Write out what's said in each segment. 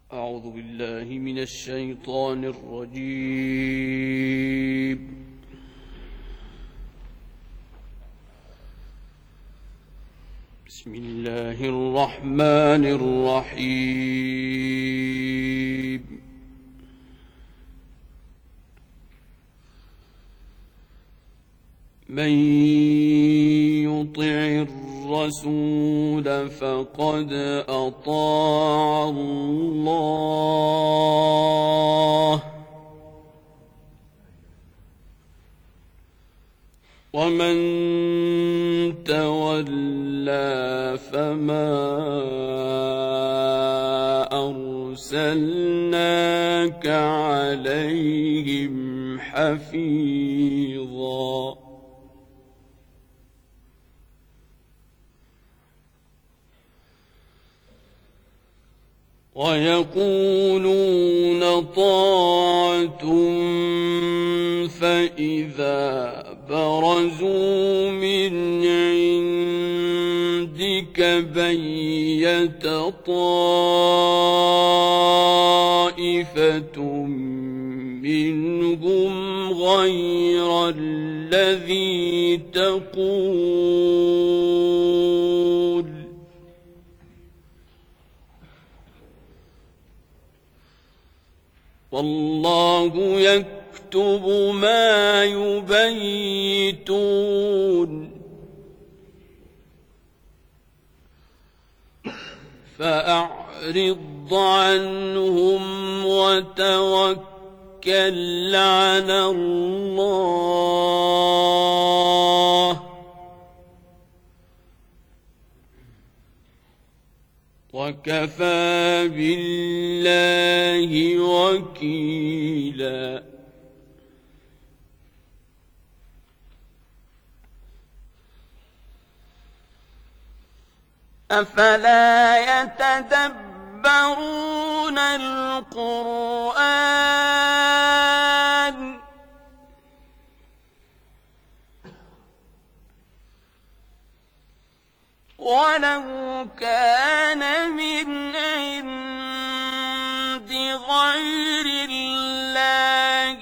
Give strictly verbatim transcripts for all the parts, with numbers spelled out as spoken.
أعوذ بالله من الشيطان الرجيم. بسم الله الرحمن الرحيم. من يطع الرسول فقد أطاع الله، ومن تولى فما أرسلناك عليهم حفيظا. ويقولون طاعة فإذا برزوا من عندك بيت طائفة منهم غير الذي تقول، والله يكتب ما يبيتون. فأعرض عنهم وتوكل على الله، وكفى بالله وكيلا. أفلا يتدبرون القرآن ولو كان من عند غير الله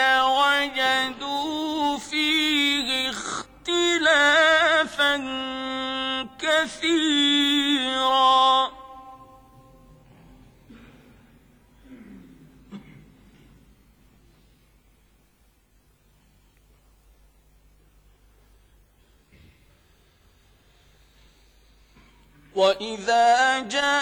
لوجدوا فيه اختلافا كثيرا. وإذا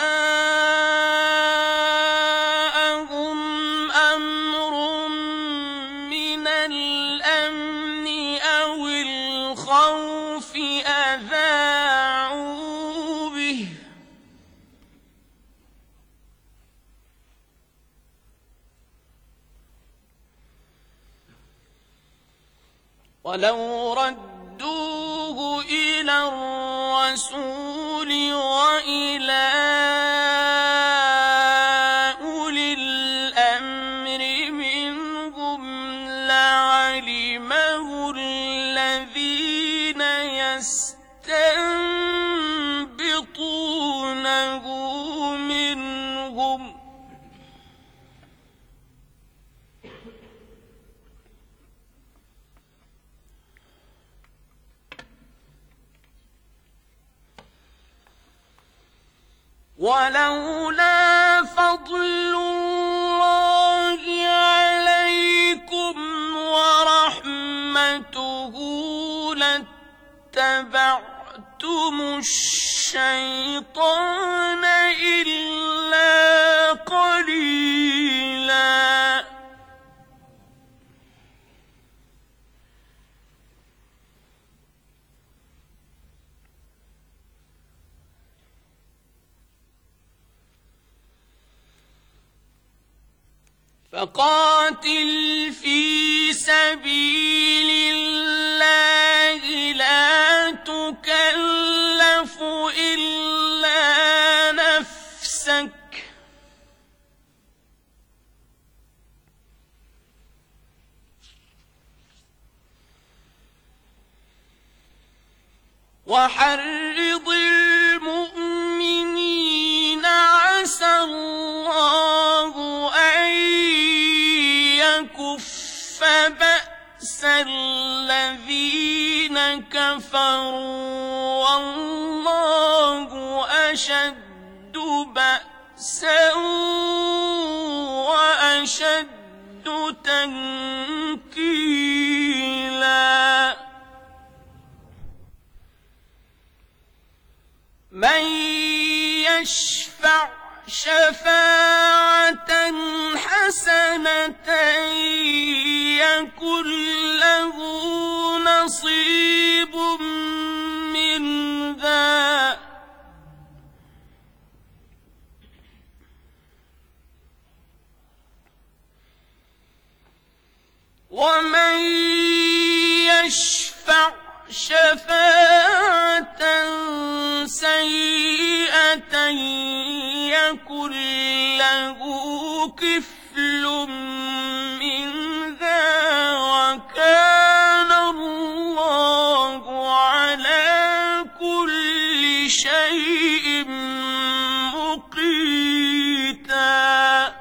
جاءهم أمر من الأمن أو الخوف أذاعوا به، ولو ردوه إلى الرسول وإلى أولي الأمر منهم لعلمه الذين يستنبطونه منهم، ولولا فضل الله عليكم ورحمته لاتبعتم الشيطان إلا قليلا. فقاتل في سبيل الله لا تكلف إلا نفسك، وحرض المؤمنين عسى الله الذين كفروا والله أشد بأسا وأشد تنكيلا من يشفع شفاعة حسنة يكن له نصيب منها ومن يشفع شفاعة سيئة يكن له كفل منها وكان الله على كل شيء مقيتا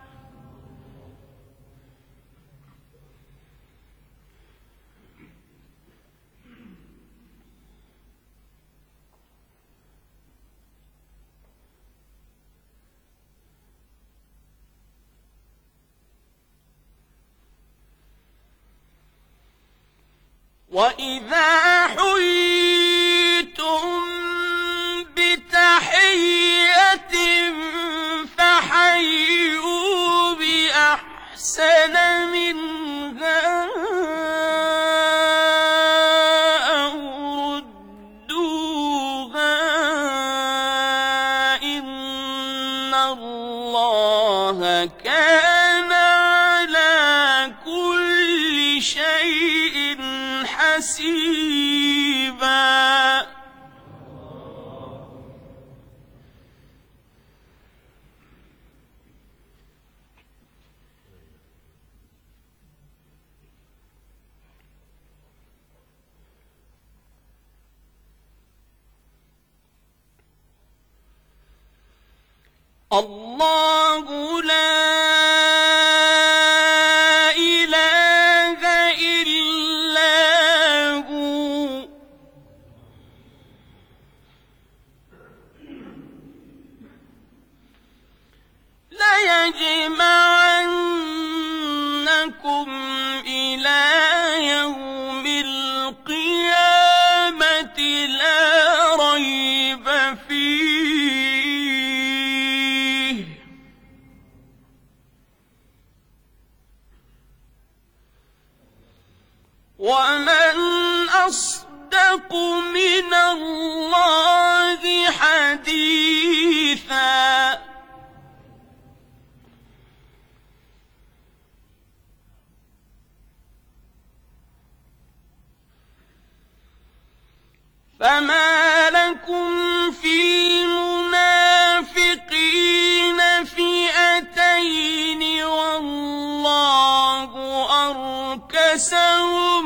وَإِذَا حُيِّيتُم بِتَحِيَّةٍ فَحَيُّوا بِأَحْسَنَ مِنْهَا أَوْ رُدُّوهَا ۗ إِنَّ اللَّهَ كَانَ عَلَى كُلِّ شَيْءٍ حسيبا الله لا يجمعنكم إلى يوم القيامة لا ريب فيه ومن أصدق من الله حديثا فما لكم في المنافقين فئتين والله أركسهم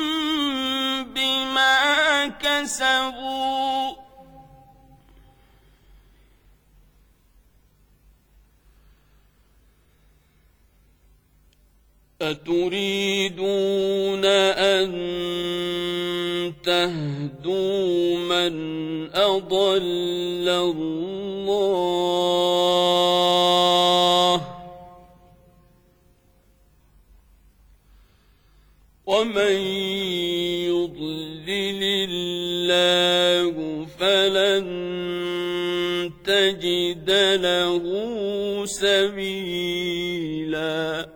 بما كسبوا أتريدون أن تهدوا من أضل الله ومن يضلل الله فلن تجد له سبيلا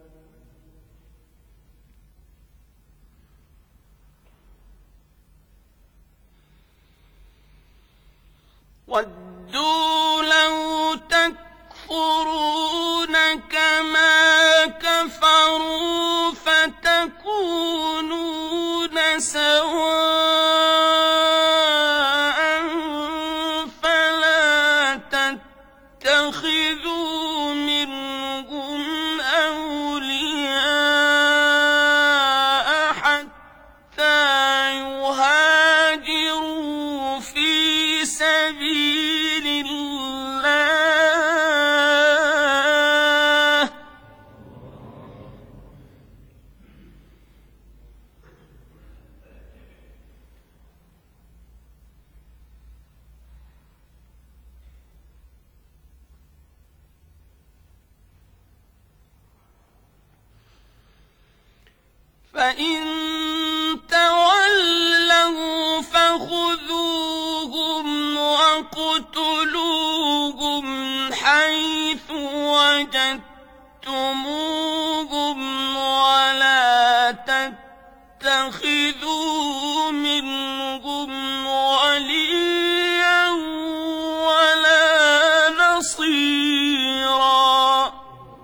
وَدُّوا لَوْ تَكْفُرُونَ كَمَا كَفَرُوا فَتَكُونُونَ سَوَاءً فَلَا تَتَّخِذُوا مِنْهُمْ أَوْلِيَاءَ حَتَّى يُهَاجِرُوا فِي سَبِيلِ اللَّهِ ۚ فإن تولوا فخذوهم واقتلوهم حيث وجدتموهم ولا تتخذوا منهم وليا ولا نصيرا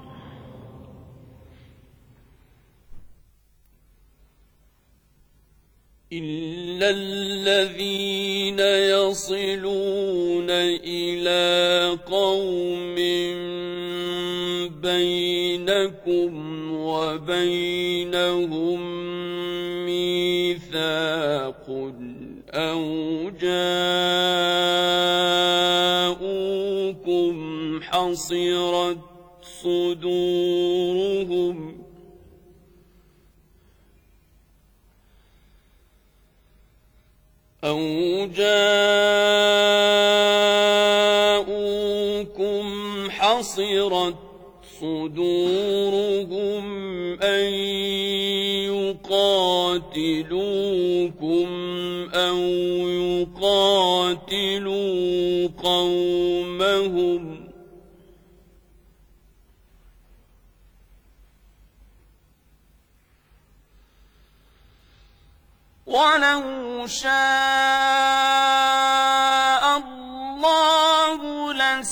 إلا الذين يصلون إلى قوم بينكم وبينهم ميثاق أو جاءوكم حصرت صدورهم أو جاءوكم حصرت صدورهم أن يقاتلوكم أو يقاتلوا قومهم ولو شاء الله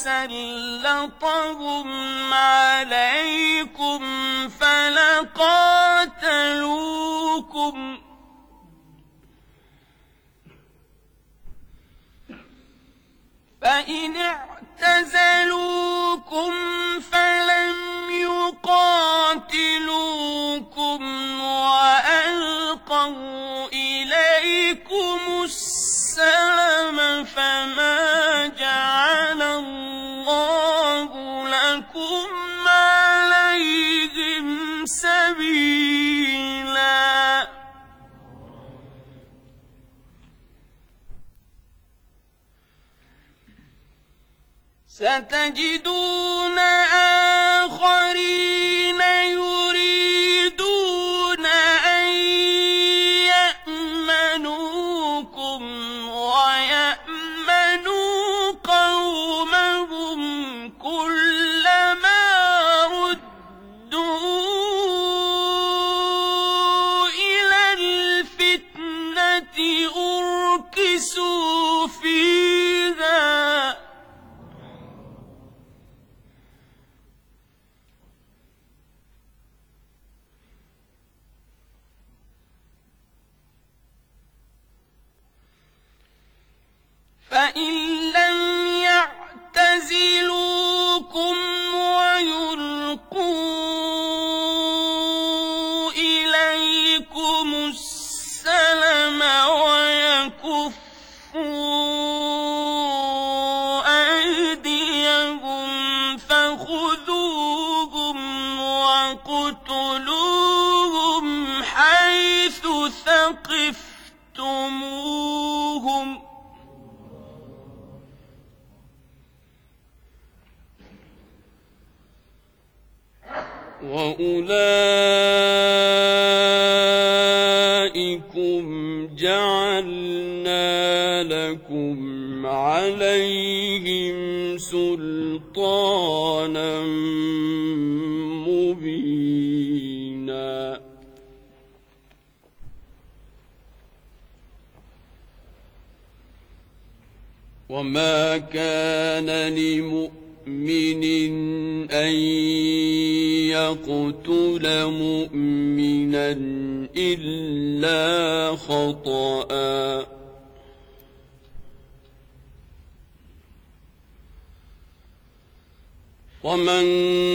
لسلطهم عليكم فلقاتلوكم فإن اعتزلوكم فلم يقاتلوكم وألقوا إليكم السلم فما جعل الله لكم عليهم سبيلا ستجدون آخرين يريدون أن يأمنوكم ويأمنوا قومهم كلما ردوا إلى الفتنة أركسوا فيها فإن لم يعتزلوكم ويلقوا إليكم السلم ويكفوا أيديهم فخذوهم واقتلوهم حيث ثقفتموهم وأولئكم جعلنا لكم عليهم سلطانا مبينا وما كان لمؤمن مؤمن أن يقتل مؤمنا إلا خطأ ومن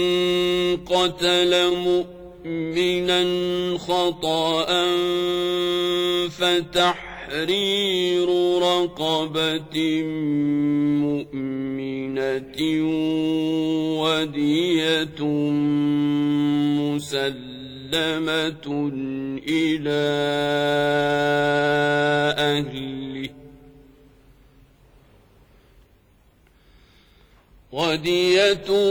قتل مؤمنا خطأ فتحرير رقبة مؤمنة ودية مسلمة إلى أهله ودية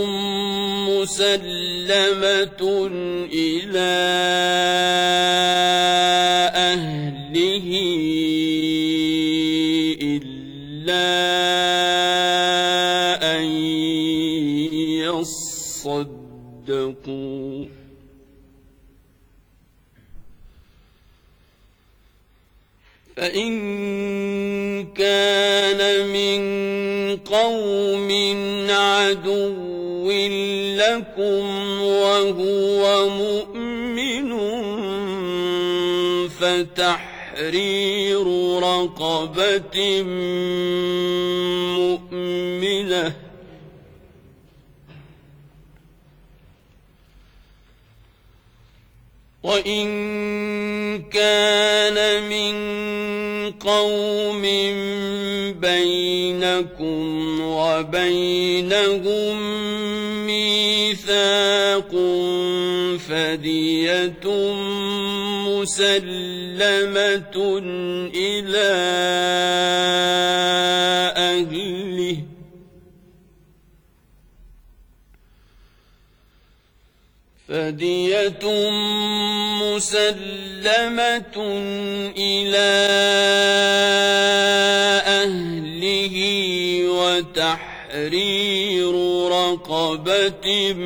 مسلمة إلى أهله إلا أن يصدقوا فإن كان من قوم عدو لكم وهو مؤمن فتحرير رقبة مؤمنة وإن كان من قوم بينكم وبينهم ميثاق فدية مسلمة إلى أهله فدية مسلمة إلى أهله وتحرير رقبة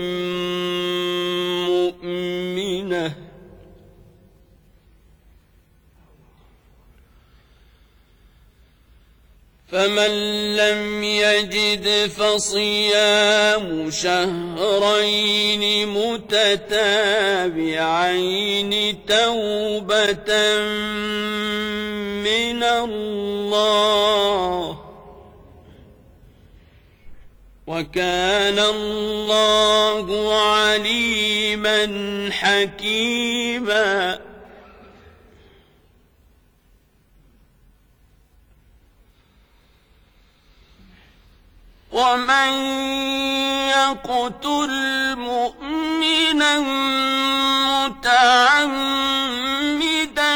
مؤمنة فمن لم يجد فصيام شهرين متتابعين توبة من الله وكان الله عليما حكيما ومن يقتل مؤمنا متعمدا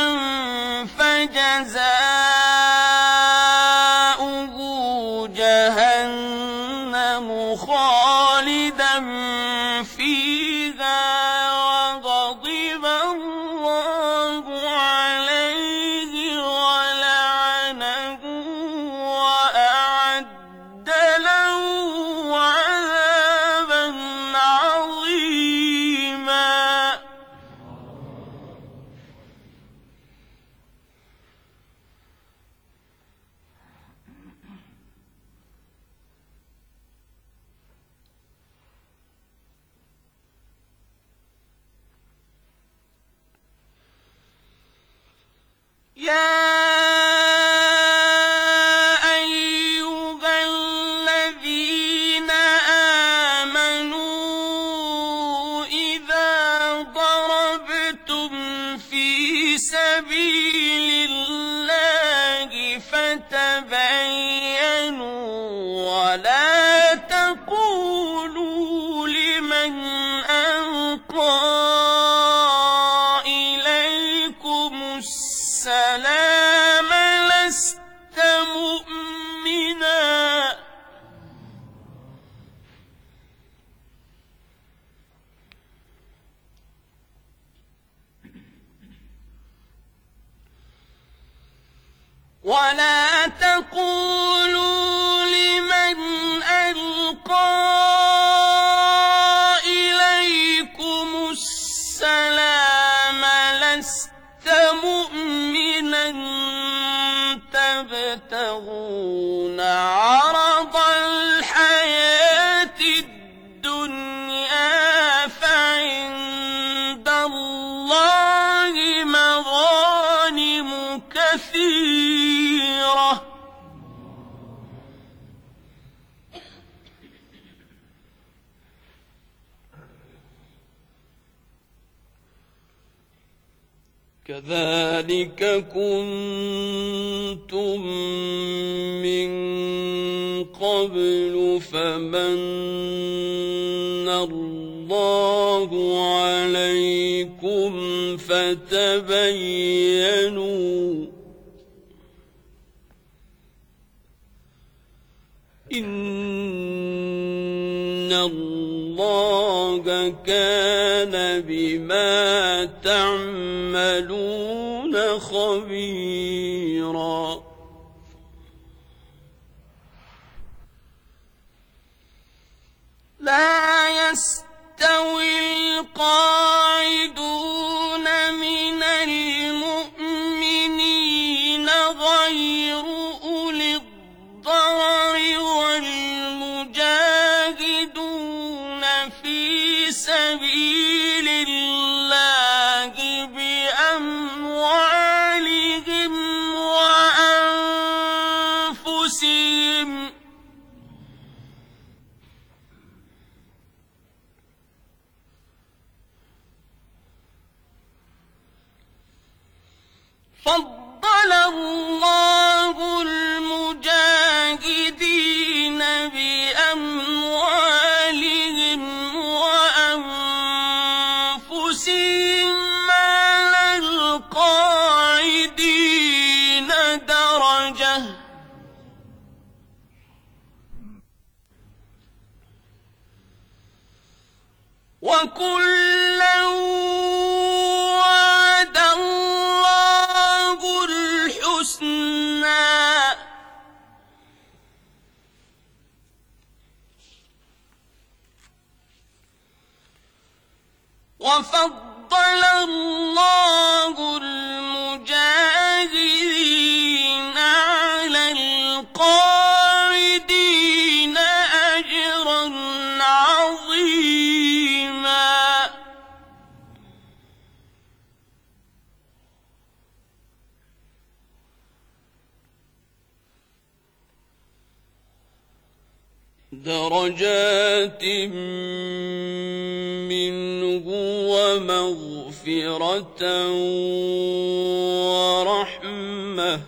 فجزاؤه جهنم خالدا فيها وغضب الله عليه ولعنه وأعد له عذابا عظيما يا أيها الذين آمنوا إذا ضربتم في سبيل الله فتبينوا ولا تقولوا لمن ألقى السلام لست مؤمنا ولا تقولوا لمن ألقى إليكم السلام لست مؤمنا تبتغون عرض الحياة الدنيا فعند الله مغانم كثيرة كذلك كنتم من قبل فمن الله عليكم فتبينوا إن إِنَّ اللَّهَ كَانَ بِمَا تَعْمَلُونَ خَبِيرًا لا يستوي القاعدون من المؤمنين غير أولي الضرر والمجاهدون في سبيل الله بأموالهم وأنفسهم فضل الله المجاهدين بأموالهم وأنفسهم على القاعدين درجة وكلا وعد الله الحسنى وفضل الله المجاهدين على القاعدين أجرا عظيما درجات منه ومغفرة ورحمة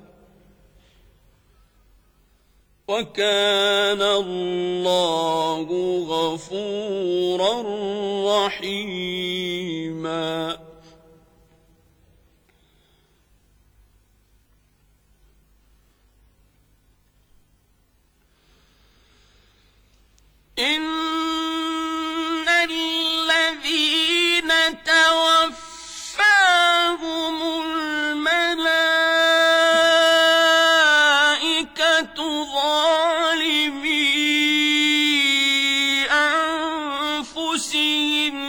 وكان الله غفورا رحيما إن الذين توفاهم الملائكة ظالمي أنفسهم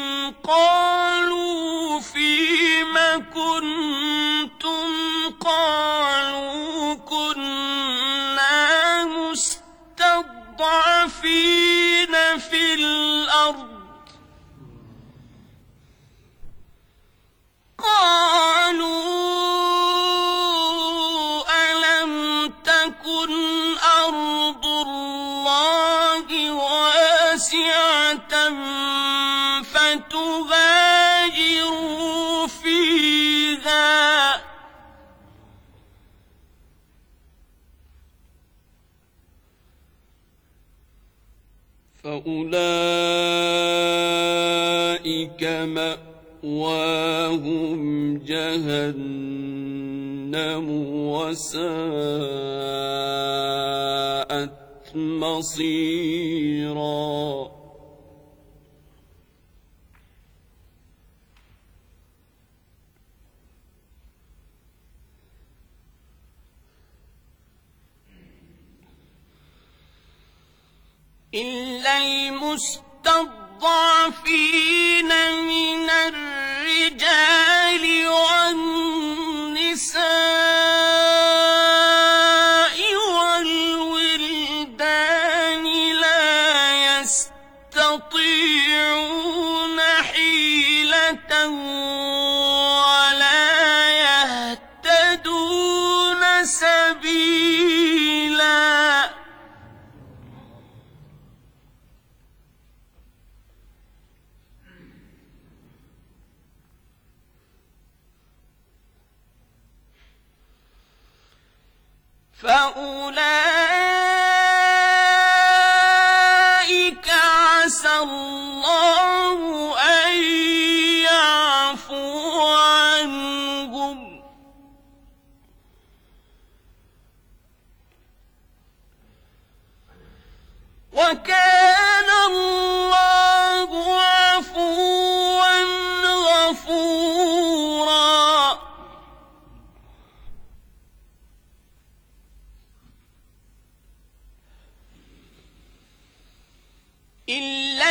قالوا فيم كنتم قالوا كنا مستضعفين في الأرض قالوا ألم تكن أرض الله واسعة فتهاجروا فيها فأولئك مأواهم جهنم وساءت مصيرا إلا المستضعفين من الرجال والنساء والولدان لا يستطيعون حيلة ولا يهتدون سبيلا فأولئك عسى الله أن يعفو عنهم وكان الله إلا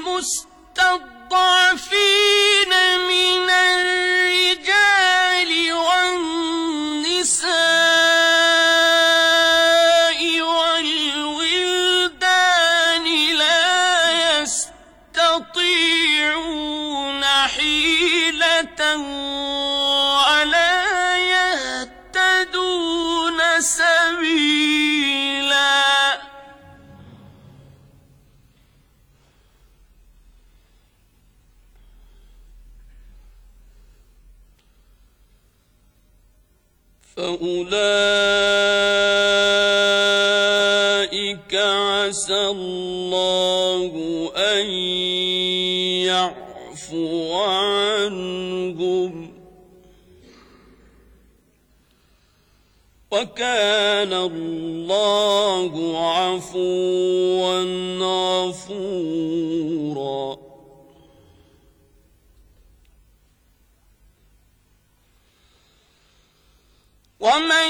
المستضعفين من الرجال والنساء والولدان لا يستطيعون حيلة ولا يهتدون سبيلا فأولئك عسى الله أن يعفو عنهم وكان الله عفوا غفورا. ومن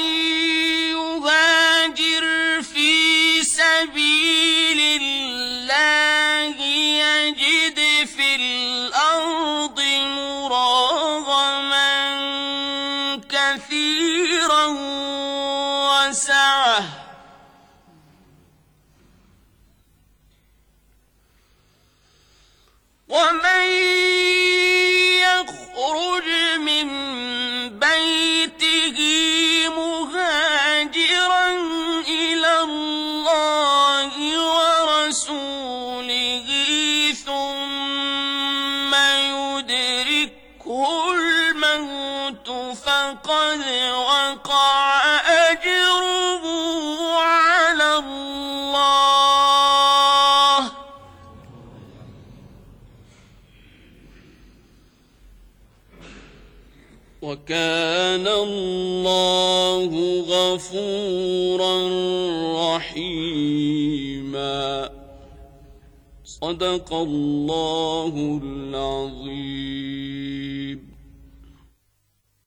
يهاجر في سبيل الله يجد في الأرض مراغما كثيرا وسعة ومن يخرج من بيته مهاجرا إلى الله ورسوله ثم يدركه الموت فقد وقع أجره على الله وكان الله غفورا رحيما. صدق الله العظيم.